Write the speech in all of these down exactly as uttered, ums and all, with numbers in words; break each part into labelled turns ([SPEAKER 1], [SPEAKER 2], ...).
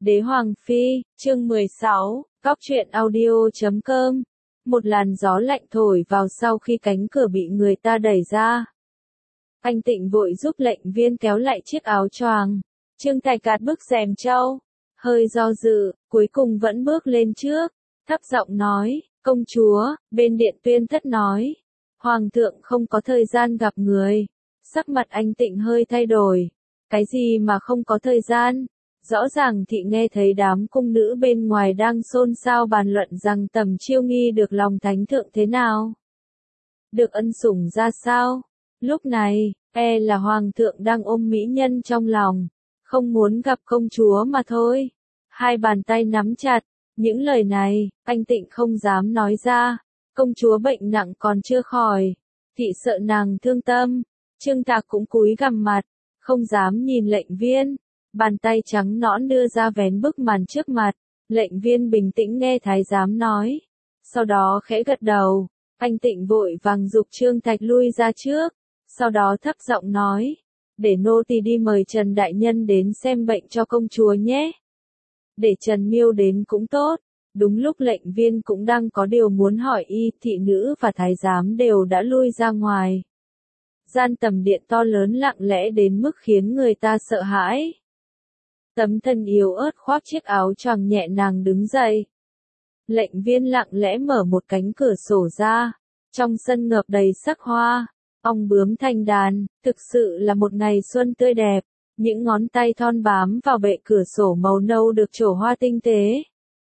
[SPEAKER 1] Đế Hoàng Phi, chương mười sáu, Cóc truyện audio chấm com. Một làn gió lạnh thổi vào sau khi cánh cửa bị người ta đẩy ra. Anh Tịnh vội giúp lệnh viên kéo lại chiếc áo choàng. Trương Tài cạt bức rèm trâu, hơi do dự, cuối cùng vẫn bước lên trước, thấp giọng nói, công chúa, bên điện tuyên thất nói, hoàng thượng không có thời gian gặp người. Sắc mặt anh Tịnh hơi thay đổi. Cái gì mà không có thời gian? Rõ ràng thị nghe thấy đám cung nữ bên ngoài đang xôn xao bàn luận rằng Tầm Chiêu Nghi được lòng thánh thượng thế nào, được ân sủng ra sao. Lúc này, e là hoàng thượng đang ôm mỹ nhân trong lòng, không muốn gặp công chúa mà thôi. Hai bàn tay nắm chặt, những lời này, anh Tịnh không dám nói ra. Công chúa bệnh nặng còn chưa khỏi, thị sợ nàng thương tâm. Trương Tạc cũng cúi gằm mặt, không dám nhìn lệnh viên. Bàn tay trắng nõn đưa ra vén bức màn trước mặt. Lệnh viên bình tĩnh nghe thái giám nói, sau đó khẽ gật đầu. Anh Tịnh vội vàng giục Trương Thạch lui ra trước, sau đó thấp giọng nói, để nô tỳ đi mời Trần đại nhân đến xem bệnh cho công chúa nhé. Để Trần Miêu đến cũng tốt. Đúng lúc lệnh viên cũng đang có điều muốn hỏi y, thị nữ và thái giám đều đã lui ra ngoài. Gian tầm điện to lớn lặng lẽ đến mức khiến người ta sợ hãi. Tấm thân yếu ớt khoác chiếc áo choàng nhẹ nàng đứng dậy. Lệnh viên lặng lẽ mở một cánh cửa sổ ra. Trong sân ngập đầy sắc hoa, ong bướm thanh đàn, thực sự là một ngày xuân tươi đẹp. Những ngón tay thon bám vào bệ cửa sổ màu nâu được trổ hoa tinh tế.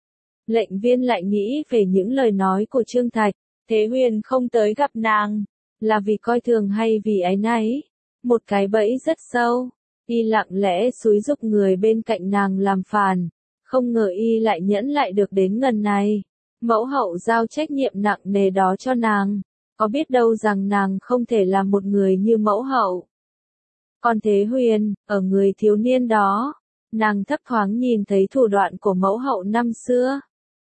[SPEAKER 1] Lệnh viên lại nghĩ về những lời nói của Trương Thạch, Thế Huyền không tới gặp nàng, là vì coi thường hay vì áy náy. Một cái bẫy rất sâu. Y lặng lẽ xúi giục người bên cạnh nàng làm phản, không ngờ y lại nhẫn lại được đến ngần này. Mẫu hậu giao trách nhiệm nặng nề đó cho nàng, có biết đâu rằng nàng không thể làm một người như mẫu hậu. Còn Thế Huyền, ở người thiếu niên đó, nàng thấp thoáng nhìn thấy thủ đoạn của mẫu hậu năm xưa.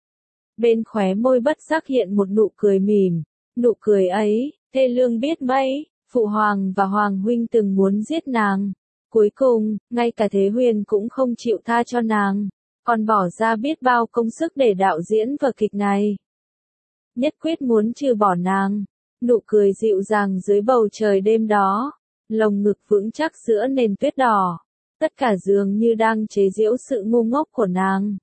[SPEAKER 1] Bên khóe môi bất giác hiện một nụ cười mỉm, nụ cười ấy, thê lương biết mấy. Phụ hoàng và hoàng huynh từng muốn giết nàng. Cuối cùng, ngay cả Thế Huyền cũng không chịu tha cho nàng, còn bỏ ra biết bao công sức để đạo diễn vở kịch này. Nhất quyết muốn trừ bỏ nàng. Nụ cười dịu dàng dưới bầu trời đêm đó, lồng ngực vững chắc giữa nền tuyết đỏ. Tất cả dường như đang chế giễu sự ngu ngốc của nàng.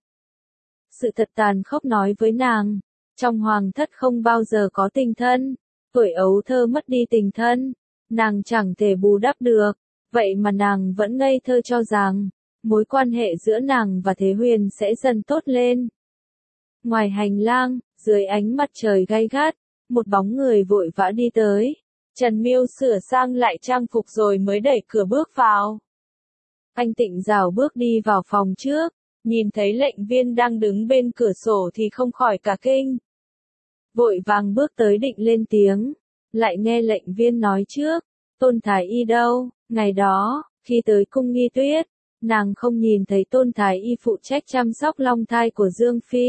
[SPEAKER 1] Sự thật tàn khốc nói với nàng, trong hoàng thất không bao giờ có tình thân. Tuổi ấu thơ mất đi tình thân, nàng chẳng thể bù đắp được. Vậy mà nàng vẫn ngây thơ cho rằng, mối quan hệ giữa nàng và Thế Huyền sẽ dần tốt lên. Ngoài hành lang, dưới ánh mặt trời gay gắt, một bóng người vội vã đi tới. Trần Miêu sửa sang lại trang phục rồi mới đẩy cửa bước vào. Anh Tịnh rảo bước đi vào phòng trước, nhìn thấy lệnh viên đang đứng bên cửa sổ thì không khỏi cả kinh. Vội vàng bước tới định lên tiếng, lại nghe lệnh viên nói trước, Tôn Thái Y đâu? Ngày đó, khi tới cung Nghi Tuyết, nàng không nhìn thấy Tôn Thái Y phụ trách chăm sóc long thai của Dương Phi.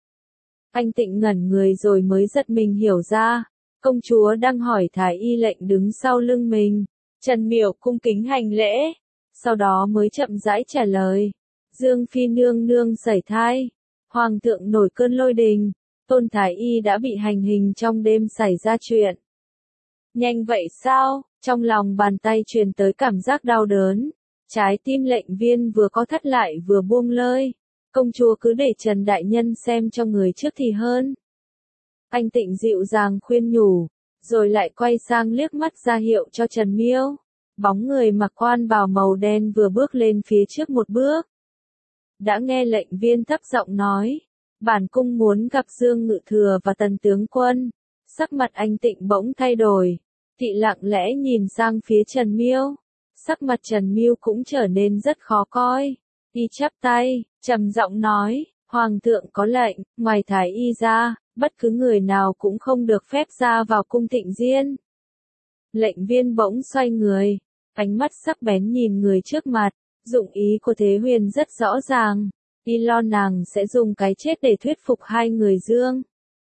[SPEAKER 1] Anh Tịnh ngẩn người rồi mới giật mình hiểu ra, công chúa đang hỏi Thái Y lệnh đứng sau lưng mình. Trần Miểu cung kính hành lễ, sau đó mới chậm rãi trả lời, Dương Phi nương nương sảy thai, hoàng thượng nổi cơn lôi đình, Tôn Thái Y đã bị hành hình trong đêm xảy ra chuyện. Nhanh vậy sao? Trong lòng bàn tay truyền tới cảm giác đau đớn. Trái tim lệnh viên vừa có thắt lại vừa buông lơi. Công chúa cứ để Trần đại nhân xem cho người trước thì hơn. Anh Tịnh dịu dàng khuyên nhủ, rồi lại quay sang liếc mắt ra hiệu cho Trần Miêu. Bóng người mặc quan bào màu đen vừa bước lên phía trước một bước. Đã nghe lệnh viên thấp giọng nói, bản cung muốn gặp Dương Ngự Thừa và Tần tướng quân. Sắc mặt anh Tịnh bỗng thay đổi. Thị lặng lẽ nhìn sang phía Trần Miêu. Sắc mặt Trần Miêu cũng trở nên rất khó coi. Y chắp tay, trầm giọng nói, Hoàng thượng có lệnh, ngoài Thái Y ra, bất cứ người nào cũng không được phép ra vào cung Tịnh Diên. Lệnh viên bỗng xoay người, ánh mắt sắc bén nhìn người trước mặt. Dụng ý của Thế Huyền rất rõ ràng. Y lo nàng sẽ dùng cái chết để thuyết phục hai người Dương.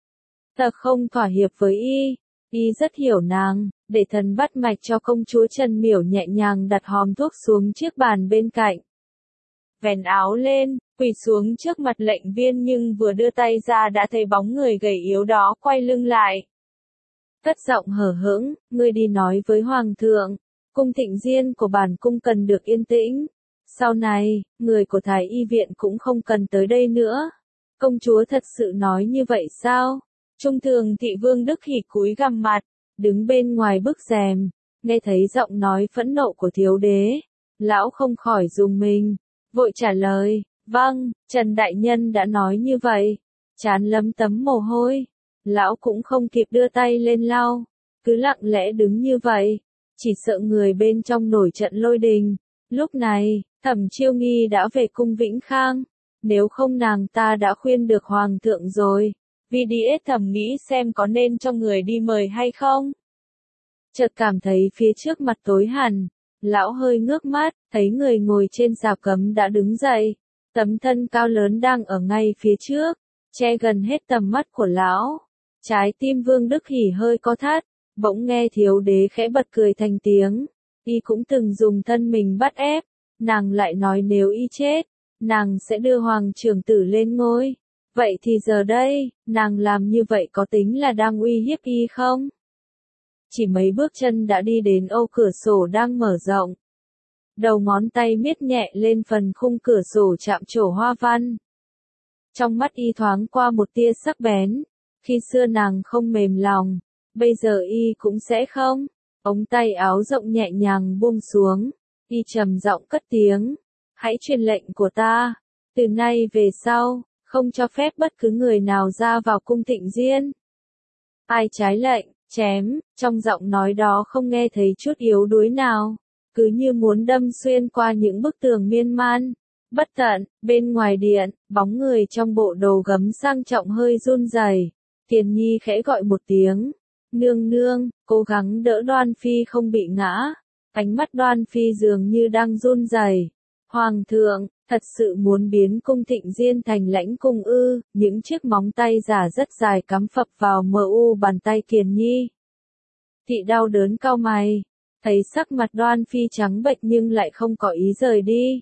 [SPEAKER 1] Ta không thỏa hiệp với Y. Y rất hiểu nàng, để thần bắt mạch cho công chúa Trần Miểu nhẹ nhàng đặt hòm thuốc xuống chiếc bàn bên cạnh. vén áo lên, quỳ xuống trước mặt lệnh viên nhưng vừa đưa tay ra đã thấy bóng người gầy yếu đó quay lưng lại. Cất giọng hờ hững, ngươi đi nói với hoàng thượng, cung Thịnh Diên của bản cung cần được yên tĩnh. Sau này, người của Thái Y viện cũng không cần tới đây nữa. Công chúa thật sự nói như vậy sao? Trung thường thị Vương Đức Hỉ cúi gằm mặt, đứng bên ngoài bức rèm, nghe thấy giọng nói phẫn nộ của thiếu đế. Lão không khỏi rùng mình, vội trả lời, vâng, Trần Đại Nhân đã nói như vậy. Chán lấm tấm mồ hôi, lão cũng không kịp đưa tay lên lau, cứ lặng lẽ đứng như vậy, chỉ sợ người bên trong nổi trận lôi đình. Lúc này, Thẩm Chiêu Nghi đã về cung Vĩnh Khang, nếu không nàng ta đã khuyên được hoàng thượng rồi. Vì đi ết thầm nghĩ xem có nên cho người đi mời hay không. Chợt cảm thấy phía trước mặt tối hẳn, lão hơi ngước mắt, thấy người ngồi trên rào cấm đã đứng dậy, tấm thân cao lớn đang ở ngay phía trước, che gần hết tầm mắt của lão. Trái tim Vương Đức Hỉ hơi co thắt, bỗng nghe thiếu đế khẽ bật cười thành tiếng, y cũng từng dùng thân mình bắt ép, nàng lại nói nếu y chết, nàng sẽ đưa hoàng trưởng tử lên ngôi. Vậy thì giờ đây, nàng làm như vậy có tính là đang uy hiếp y không? Chỉ mấy bước chân đã đi đến ô cửa sổ đang mở rộng. Đầu ngón tay miết nhẹ lên phần khung cửa sổ chạm trổ hoa văn. Trong mắt y thoáng qua một tia sắc bén. Khi xưa nàng không mềm lòng, bây giờ y cũng sẽ không. Ống tay áo rộng nhẹ nhàng buông xuống. Y trầm giọng cất tiếng. Hãy truyền lệnh của ta. Từ nay về sau, không cho phép bất cứ người nào ra vào cung Thịnh Diên. Ai trái lệnh, chém, trong giọng nói đó không nghe thấy chút yếu đuối nào, cứ như muốn đâm xuyên qua những bức tường miên man. Bất tận, bên ngoài điện, bóng người trong bộ đồ gấm sang trọng hơi run rẩy. Tiền Nhi khẽ gọi một tiếng, nương nương, cố gắng đỡ Đoan Phi không bị ngã. Ánh mắt Đoan Phi dường như đang run rẩy. Hoàng thượng, thật sự muốn biến cung Thịnh Diên thành lãnh cung ư? Những chiếc móng tay giả rất dài cắm phập vào mờ u bàn tay Kiền Nhi. Thị đau đớn cau mày, thấy sắc mặt Đoan Phi trắng bệch nhưng lại không có ý rời đi.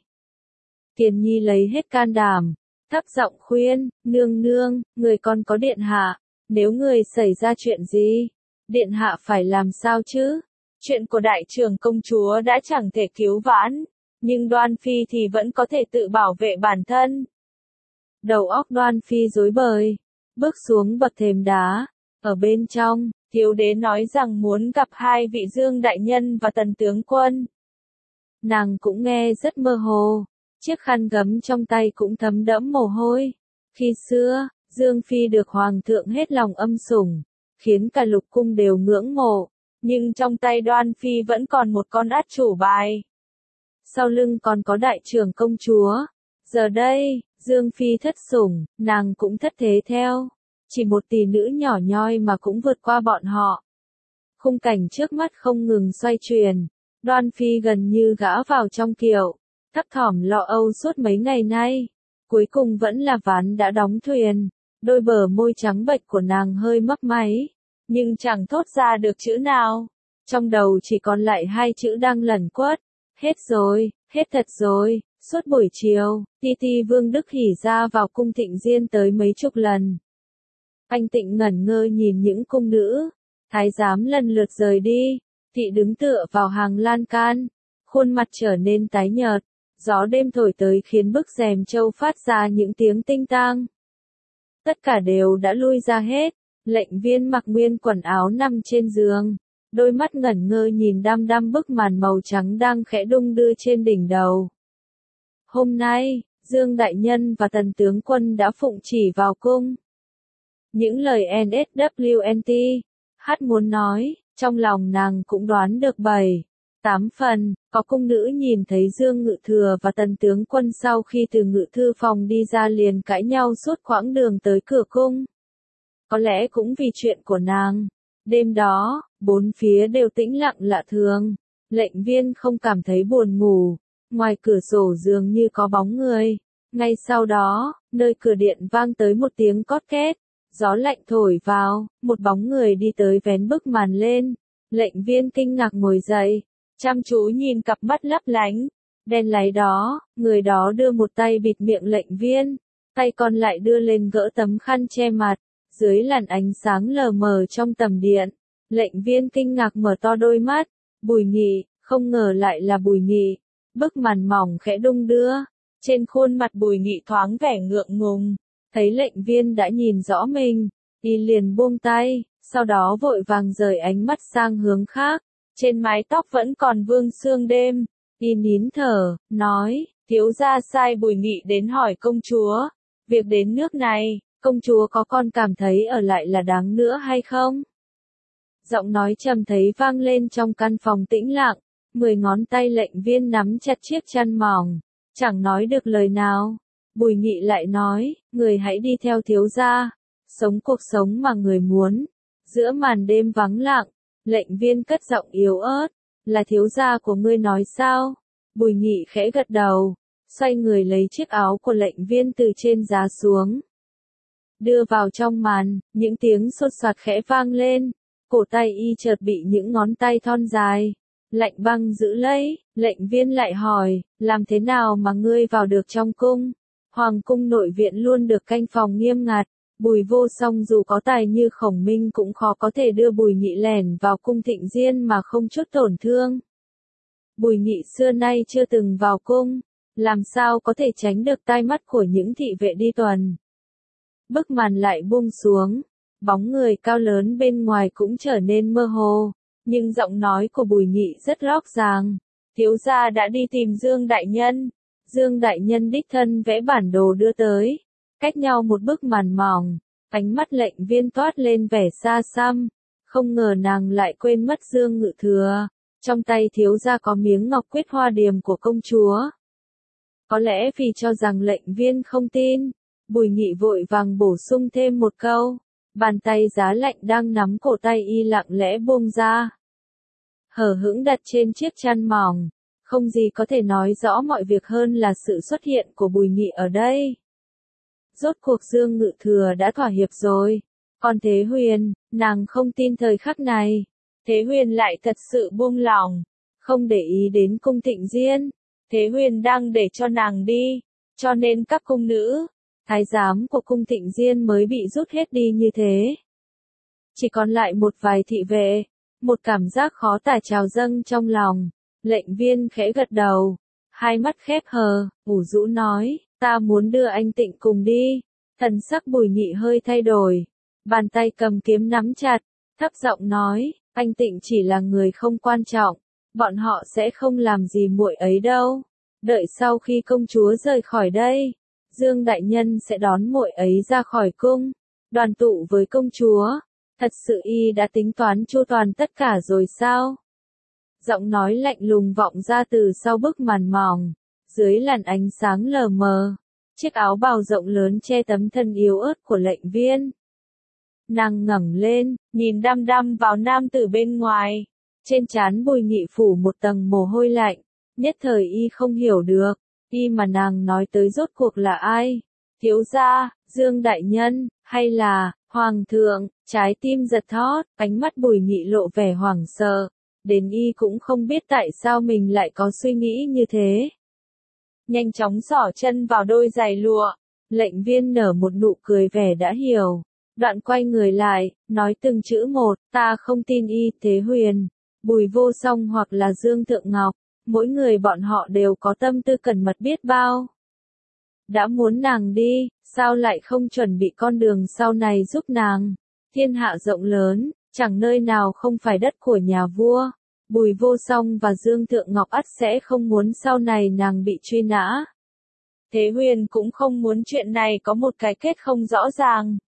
[SPEAKER 1] Kiền Nhi lấy hết can đảm, thấp giọng khuyên, nương nương, người còn có điện hạ, nếu người xảy ra chuyện gì, điện hạ phải làm sao chứ? Chuyện của đại trưởng công chúa đã chẳng thể cứu vãn. Nhưng Đoan Phi thì vẫn có thể tự bảo vệ bản thân. Đầu óc Đoan Phi rối bời, bước xuống bậc thềm đá, ở bên trong, thiếu đế nói rằng muốn gặp hai vị Dương đại nhân và Tần tướng quân. Nàng cũng nghe rất mơ hồ, chiếc khăn gấm trong tay cũng thấm đẫm mồ hôi. Khi xưa, Dương Phi được hoàng thượng hết lòng âm sủng, khiến cả lục cung đều ngưỡng mộ, nhưng trong tay Đoan Phi vẫn còn một con át chủ bài. Sau lưng còn có đại trưởng công chúa. Giờ đây, Dương Phi thất sủng, nàng cũng thất thế theo. Chỉ một tỷ nữ nhỏ nhoi mà cũng vượt qua bọn họ. Khung cảnh trước mắt không ngừng xoay chuyển. Đoan Phi gần như gã vào trong kiệu, thấp thỏm lo âu suốt mấy ngày nay. Cuối cùng vẫn là ván đã đóng thuyền. Đôi bờ môi trắng bệch của nàng hơi mấp máy, nhưng chẳng thốt ra được chữ nào. Trong đầu chỉ còn lại hai chữ đang lẩn quất. Hết rồi, hết thật rồi. Suốt buổi chiều, Ti Ti Vương Đức Hỉ ra vào cung Thịnh Diên tới mấy chục lần. Anh Tịnh ngẩn ngơ nhìn những cung nữ, thái giám lần lượt rời đi, thị đứng tựa vào hàng lan can, khuôn mặt trở nên tái nhợt, gió đêm thổi tới khiến bức rèm châu phát ra những tiếng tinh tang. Tất cả đều đã lui ra hết, lệnh viên mặc nguyên quần áo nằm trên giường, đôi mắt ngẩn ngơ nhìn đăm đăm bức màn màu trắng đang khẽ đung đưa trên đỉnh đầu. Hôm nay, Dương Đại Nhân và Tần Tướng Quân đã phụng chỉ vào cung. Những lời en ét vê en tê, hát muốn nói, trong lòng nàng cũng đoán được bảy, tám phần, có cung nữ nhìn thấy Dương Ngự Thừa và Tần Tướng Quân sau khi từ ngự thư phòng đi ra liền cãi nhau suốt quãng đường tới cửa cung. Có lẽ cũng vì chuyện của nàng. Đêm đó, bốn phía đều tĩnh lặng lạ thường, lệnh viên không cảm thấy buồn ngủ. Ngoài cửa sổ dường như có bóng người. Ngay sau đó, nơi cửa điện vang tới một tiếng cót két. Gió lạnh thổi vào, một bóng người đi tới vén bức màn lên. Lệnh viên kinh ngạc ngồi dậy, chăm chú nhìn cặp mắt lấp lánh. Đen láy đó, người đó đưa một tay bịt miệng lệnh viên, tay còn lại đưa lên gỡ tấm khăn che mặt, dưới làn ánh sáng lờ mờ trong tầm điện. Lệnh viên kinh ngạc mở to đôi mắt, Bùi Nghị, không ngờ lại là Bùi Nghị. Bức màn mỏng khẽ đung đưa, trên khuôn mặt Bùi Nghị thoáng vẻ ngượng ngùng, thấy lệnh viên đã nhìn rõ mình, y liền buông tay, sau đó vội vàng rời ánh mắt sang hướng khác, trên mái tóc vẫn còn vương sương đêm, y nín thở, nói, thiếu gia sai Bùi Nghị đến hỏi công chúa, việc đến nước này, công chúa có còn cảm thấy ở lại là đáng nữa hay không? Giọng nói trầm thấy vang lên trong căn phòng tĩnh lặng, mười ngón tay lệnh viên nắm chặt chiếc chăn mỏng, chẳng nói được lời nào. Bùi Nghị lại nói, người hãy đi theo thiếu gia, sống cuộc sống mà người muốn. Giữa màn đêm vắng lặng, lệnh viên cất giọng yếu ớt, là thiếu gia của ngươi nói sao? Bùi Nghị khẽ gật đầu, xoay người lấy chiếc áo của lệnh viên từ trên giá xuống. Đưa vào trong màn, những tiếng xôn xoạt khẽ vang lên, cổ tay y chợt bị những ngón tay thon dài, lạnh băng giữ lấy, lệnh viên lại hỏi, làm thế nào mà ngươi vào được trong cung? Hoàng cung nội viện luôn được canh phòng nghiêm ngặt, Bùi Vô Song dù có tài như Khổng Minh cũng khó có thể đưa Bùi Nghị lẻn vào cung Thịnh Diên mà không chút tổn thương. Bùi Nghị xưa nay chưa từng vào cung, làm sao có thể tránh được tai mắt của những thị vệ đi tuần. Bức màn lại buông xuống, bóng người cao lớn bên ngoài cũng trở nên mơ hồ, nhưng giọng nói của Bùi Nghị rất rõ ràng. Thiếu gia đã đi tìm Dương Đại Nhân. Dương Đại Nhân đích thân vẽ bản đồ đưa tới. Cách nhau một bức màn mỏng, ánh mắt lệnh viên toát lên vẻ xa xăm. Không ngờ nàng lại quên mất Dương Ngự Thừa. Trong tay thiếu gia có miếng ngọc quyết hoa điềm của công chúa. Có lẽ vì cho rằng lệnh viên không tin, Bùi Nghị vội vàng bổ sung thêm một câu. Bàn tay giá lạnh đang nắm cổ tay y lặng lẽ buông ra. Hở hững đặt trên chiếc chăn mỏng. Không gì có thể nói rõ mọi việc hơn là sự xuất hiện của Bùi Nghị ở đây. Rốt cuộc Dương Ngự Thừa đã thỏa hiệp rồi. Còn Thế Huyền, nàng không tin thời khắc này. Thế Huyền lại thật sự buông lỏng, không để ý đến cung Thịnh Diên. Thế Huyền đang để cho nàng đi, cho nên các cung nữ, thái giám của cung Thịnh Diên mới bị rút hết đi như thế. Chỉ còn lại một vài thị vệ, một cảm giác khó tả trào dâng trong lòng. Lệnh viên khẽ gật đầu, hai mắt khép hờ, ủ rũ nói, ta muốn đưa anh Tịnh cùng đi. Thần sắc Bùi Nghị hơi thay đổi, bàn tay cầm kiếm nắm chặt, thấp giọng nói, anh Tịnh chỉ là người không quan trọng, bọn họ sẽ không làm gì muội ấy đâu. Đợi sau khi công chúa rời khỏi đây, Dương Đại Nhân sẽ đón muội ấy ra khỏi cung, đoàn tụ với công chúa. Thật sự y đã tính toán chu toàn tất cả rồi sao? Giọng nói lạnh lùng vọng ra từ sau bức màn mỏng, dưới làn ánh sáng lờ mờ, chiếc áo bào rộng lớn che tấm thân yếu ớt của lệnh viên. Nàng ngẩng lên, nhìn đăm đăm vào nam tử bên ngoài, trên trán Bùi Nghị phủ một tầng mồ hôi lạnh, nhất thời y không hiểu được, y mà nàng nói tới rốt cuộc là ai? Thiếu gia, Dương Đại Nhân, hay là Hoàng thượng? Trái tim giật thót, ánh mắt Bùi Nghị lộ vẻ hoảng sợ. Đến y cũng không biết tại sao mình lại có suy nghĩ như thế. Nhanh chóng xỏ chân vào đôi giày lụa, lệnh viên nở một nụ cười vẻ đã hiểu. Đoạn quay người lại, nói từng chữ một, ta không tin y. Thế Huyền, Bùi Vô Song hoặc là Dương Thượng Ngọc, mỗi người bọn họ đều có tâm tư cẩn mật biết bao. Đã muốn nàng đi, sao lại không chuẩn bị con đường sau này giúp nàng? Thiên hạ rộng lớn, chẳng nơi nào không phải đất của nhà vua. Bùi Vô Song và Dương Thượng Ngọc ắt sẽ không muốn sau này nàng bị truy nã. Thế Huyền cũng không muốn chuyện này có một cái kết không rõ ràng.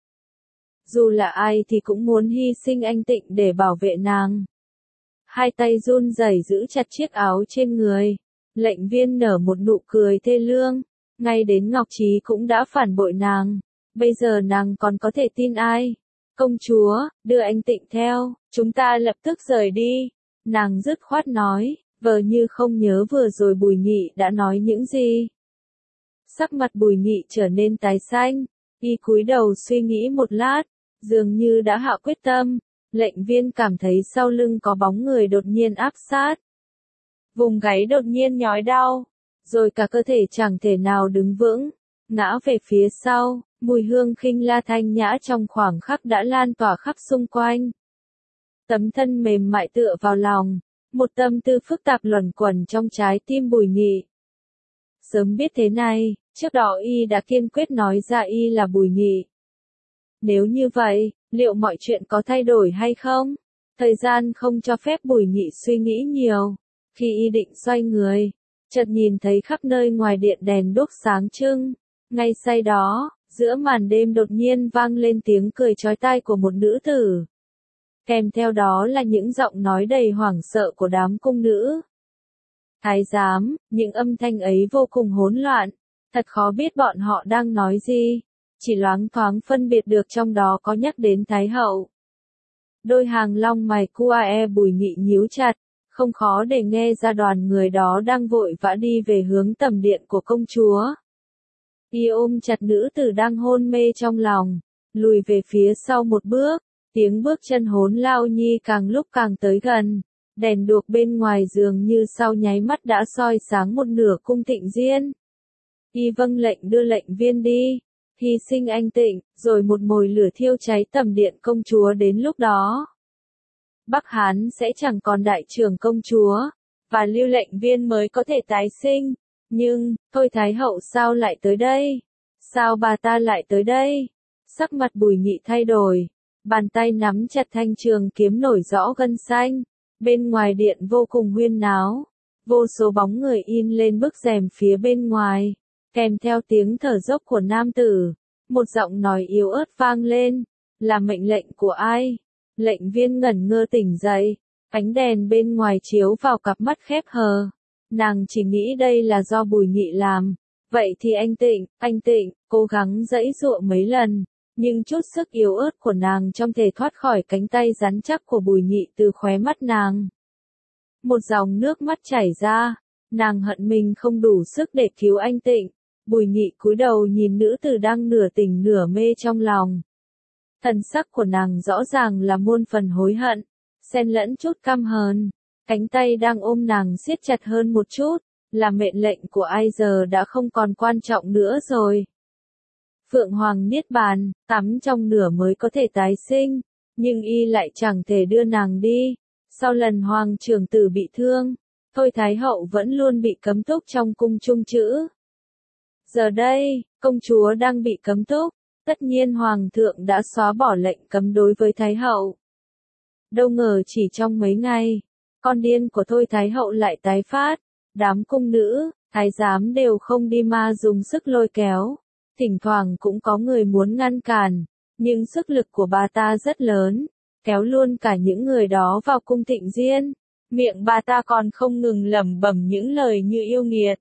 [SPEAKER 1] Dù là ai thì cũng muốn hy sinh anh Tịnh để bảo vệ nàng. Hai tay run rẩy giữ chặt chiếc áo trên người. Lệnh viên nở một nụ cười thê lương. Ngay đến Ngọc Trí cũng đã phản bội nàng. Bây giờ nàng còn có thể tin ai? Công chúa, đưa anh Tịnh theo, chúng ta lập tức rời đi. Nàng dứt khoát nói, vờ như không nhớ vừa rồi Bùi Nghị đã nói những gì. Sắc mặt Bùi Nghị trở nên tái xanh, y cúi đầu suy nghĩ một lát, dường như đã hạ quyết tâm. Lệnh viên cảm thấy sau lưng có bóng người đột nhiên áp sát. Vùng gáy đột nhiên nhói đau, rồi cả cơ thể chẳng thể nào đứng vững, ngã về phía sau, mùi hương khinh la thanh nhã trong khoảng khắc đã lan tỏa khắp xung quanh. Tấm thân mềm mại tựa vào lòng, một tâm tư phức tạp luẩn quẩn trong trái tim Bùi Nghị. Sớm biết thế này, trước đó y đã kiên quyết nói ra y là Bùi Nghị. Nếu như vậy, liệu mọi chuyện có thay đổi hay không? Thời gian không cho phép Bùi Nghị suy nghĩ nhiều. Khi y định xoay người, chợt nhìn thấy khắp nơi ngoài điện đèn đuốc sáng trưng. Ngay say đó, giữa màn đêm đột nhiên vang lên tiếng cười chói tai của một nữ tử. Kèm theo đó là những giọng nói đầy hoảng sợ của đám cung nữ. Thái giám, những âm thanh ấy vô cùng hỗn loạn, thật khó biết bọn họ đang nói gì, chỉ loáng thoáng phân biệt được trong đó có nhắc đến Thái hậu. Đôi hàng long mày cua Bùi Nghị nhíu chặt, không khó để nghe ra đoàn người đó đang vội vã đi về hướng tầm điện của công chúa. Y ôm chặt nữ tử đang hôn mê trong lòng, lùi về phía sau một bước, tiếng bước chân hỗn lao nhi càng lúc càng tới gần. Đèn đuốc bên ngoài giường như sau nháy mắt đã soi sáng một nửa cung Tịnh Diên. Y vâng lệnh đưa lệnh viên đi, hy sinh anh Tịnh, rồi một mồi lửa thiêu cháy tầm điện công chúa đến lúc đó. Bắc Hán sẽ chẳng còn đại trưởng công chúa, và lưu lệnh viên mới có thể tái sinh. Nhưng, thôi Thái hậu sao lại tới đây? Sao bà ta lại tới đây? Sắc mặt Bùi Nghị thay đổi, bàn tay nắm chặt thanh trường kiếm nổi rõ gân xanh. Bên ngoài điện vô cùng huyên náo, vô số bóng người in lên bức rèm phía bên ngoài, kèm theo tiếng thở dốc của nam tử, một giọng nói yếu ớt vang lên, là mệnh lệnh của ai? Lệnh viên ngẩn ngơ tỉnh dậy, ánh đèn bên ngoài chiếu vào cặp mắt khép hờ, nàng chỉ nghĩ đây là do Bùi Nghị làm, vậy thì anh Tịnh, anh Tịnh, cố gắng giãy giụa mấy lần. Nhưng chút sức yếu ớt của nàng trong thể thoát khỏi cánh tay rắn chắc của Bùi Nghị từ khóe mắt nàng. Một dòng nước mắt chảy ra, nàng hận mình không đủ sức để cứu anh Tịnh. Bùi Nghị cúi đầu nhìn nữ tử đang nửa tỉnh nửa mê trong lòng. Thần sắc của nàng rõ ràng là muôn phần hối hận, xen lẫn chút căm hờn. Cánh tay đang ôm nàng siết chặt hơn một chút, là mệnh lệnh của ai giờ đã không còn quan trọng nữa rồi. Phượng Hoàng niết bàn, tắm trong nửa mới có thể tái sinh, nhưng y lại chẳng thể đưa nàng đi. Sau lần Hoàng trưởng tử bị thương, thôi Thái hậu vẫn luôn bị cấm túc trong cung trung chữ. Giờ đây, công chúa đang bị cấm túc, tất nhiên Hoàng thượng đã xóa bỏ lệnh cấm đối với Thái hậu. Đâu ngờ chỉ trong mấy ngày, con điên của thôi Thái hậu lại tái phát, đám cung nữ, thái giám đều không đi mà dùng sức lôi kéo. Thỉnh thoảng cũng có người muốn ngăn cản, nhưng sức lực của bà ta rất lớn, kéo luôn cả những người đó vào cung Tịnh Diên. Miệng bà ta còn không ngừng lẩm bẩm những lời như yêu nghiệt.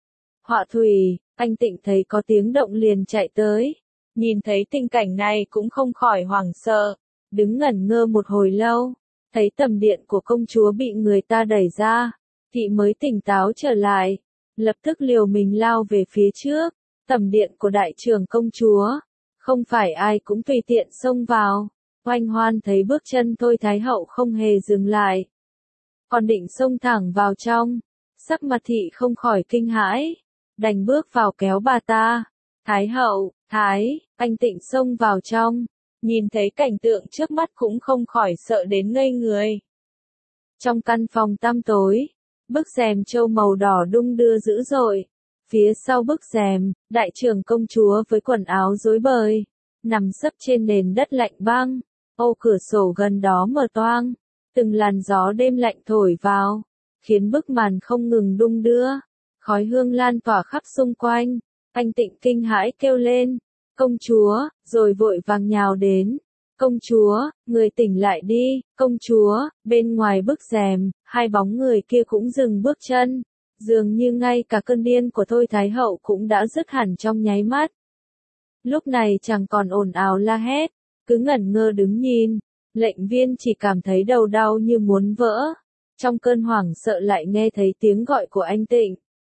[SPEAKER 1] Họa thủy, anh Tịnh thấy có tiếng động liền chạy tới, nhìn thấy tình cảnh này cũng không khỏi hoảng sợ, đứng ngẩn ngơ một hồi lâu, thấy tầm điện của công chúa bị người ta đẩy ra, thị mới tỉnh táo trở lại, lập tức liều mình lao về phía trước. Tầm điện của đại trưởng công chúa, không phải ai cũng tùy tiện xông vào. Oanh Hoan thấy bước chân thôi Thái hậu không hề dừng lại, còn định xông thẳng vào trong, sắc mặt thị không khỏi kinh hãi, đành bước vào kéo bà ta. Thái hậu, Thái, anh Tịnh xông vào trong, nhìn thấy cảnh tượng trước mắt cũng không khỏi sợ đến ngây người. Trong căn phòng tăm tối, bức rèm châu màu đỏ đung đưa dữ dội. Phía sau bức rèm, đại trưởng công chúa với quần áo rối bời, nằm sấp trên nền đất lạnh băng, ô cửa sổ gần đó mở toang, từng làn gió đêm lạnh thổi vào, khiến bức màn không ngừng đung đưa, khói hương lan tỏa khắp xung quanh. Anh Tịnh kinh hãi kêu lên, công chúa, rồi vội vàng nhào đến. Công chúa, người tỉnh lại đi, công chúa. Bên ngoài bức rèm, hai bóng người kia cũng dừng bước chân. Dường như ngay cả cơn điên của thôi Thái hậu cũng đã dứt hẳn trong nháy mắt. Lúc này chẳng còn ồn ào la hét, cứ ngẩn ngơ đứng nhìn, lệnh viên chỉ cảm thấy đầu đau như muốn vỡ. Trong cơn hoảng sợ lại nghe thấy tiếng gọi của anh Tịnh.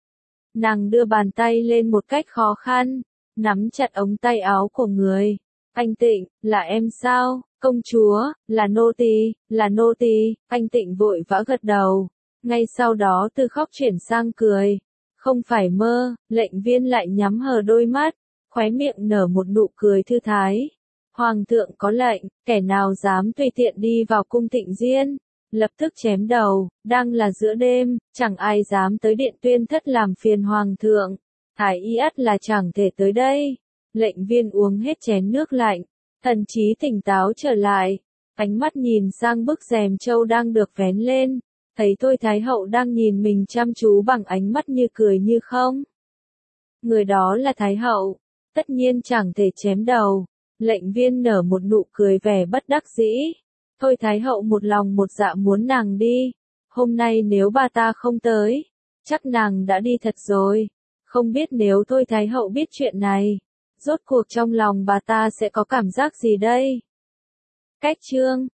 [SPEAKER 1] Nàng đưa bàn tay lên một cách khó khăn, nắm chặt ống tay áo của người. Anh Tịnh, là em sao? Công chúa, là nô tỳ, là nô tỳ. Anh Tịnh vội vã gật đầu. Ngay sau đó từ khóc chuyển sang cười. Không phải mơ, lệnh viên lại nhắm hờ đôi mắt, khóe miệng nở một nụ cười thư thái. Hoàng thượng có lệnh, kẻ nào dám tùy tiện đi vào cung Tịnh Diên, lập tức chém đầu, đang là giữa đêm, chẳng ai dám tới điện tuyên thất làm phiền hoàng thượng. Thái y ắt là chẳng thể tới đây. Lệnh viên uống hết chén nước lạnh, thần trí tỉnh táo trở lại, ánh mắt nhìn sang bức rèm châu đang được vén lên, thấy Thôi Thái hậu đang nhìn mình chăm chú bằng ánh mắt như cười như không. Người đó là Thái hậu, tất nhiên chẳng thể chém đầu. Lệnh viên nở một nụ cười vẻ bất đắc dĩ. Thôi Thái hậu một lòng một dạ muốn nàng đi. Hôm nay nếu bà ta không tới, chắc nàng đã đi thật rồi. Không biết nếu Thôi Thái hậu biết chuyện này, rốt cuộc trong lòng bà ta sẽ có cảm giác gì đây? Cách chương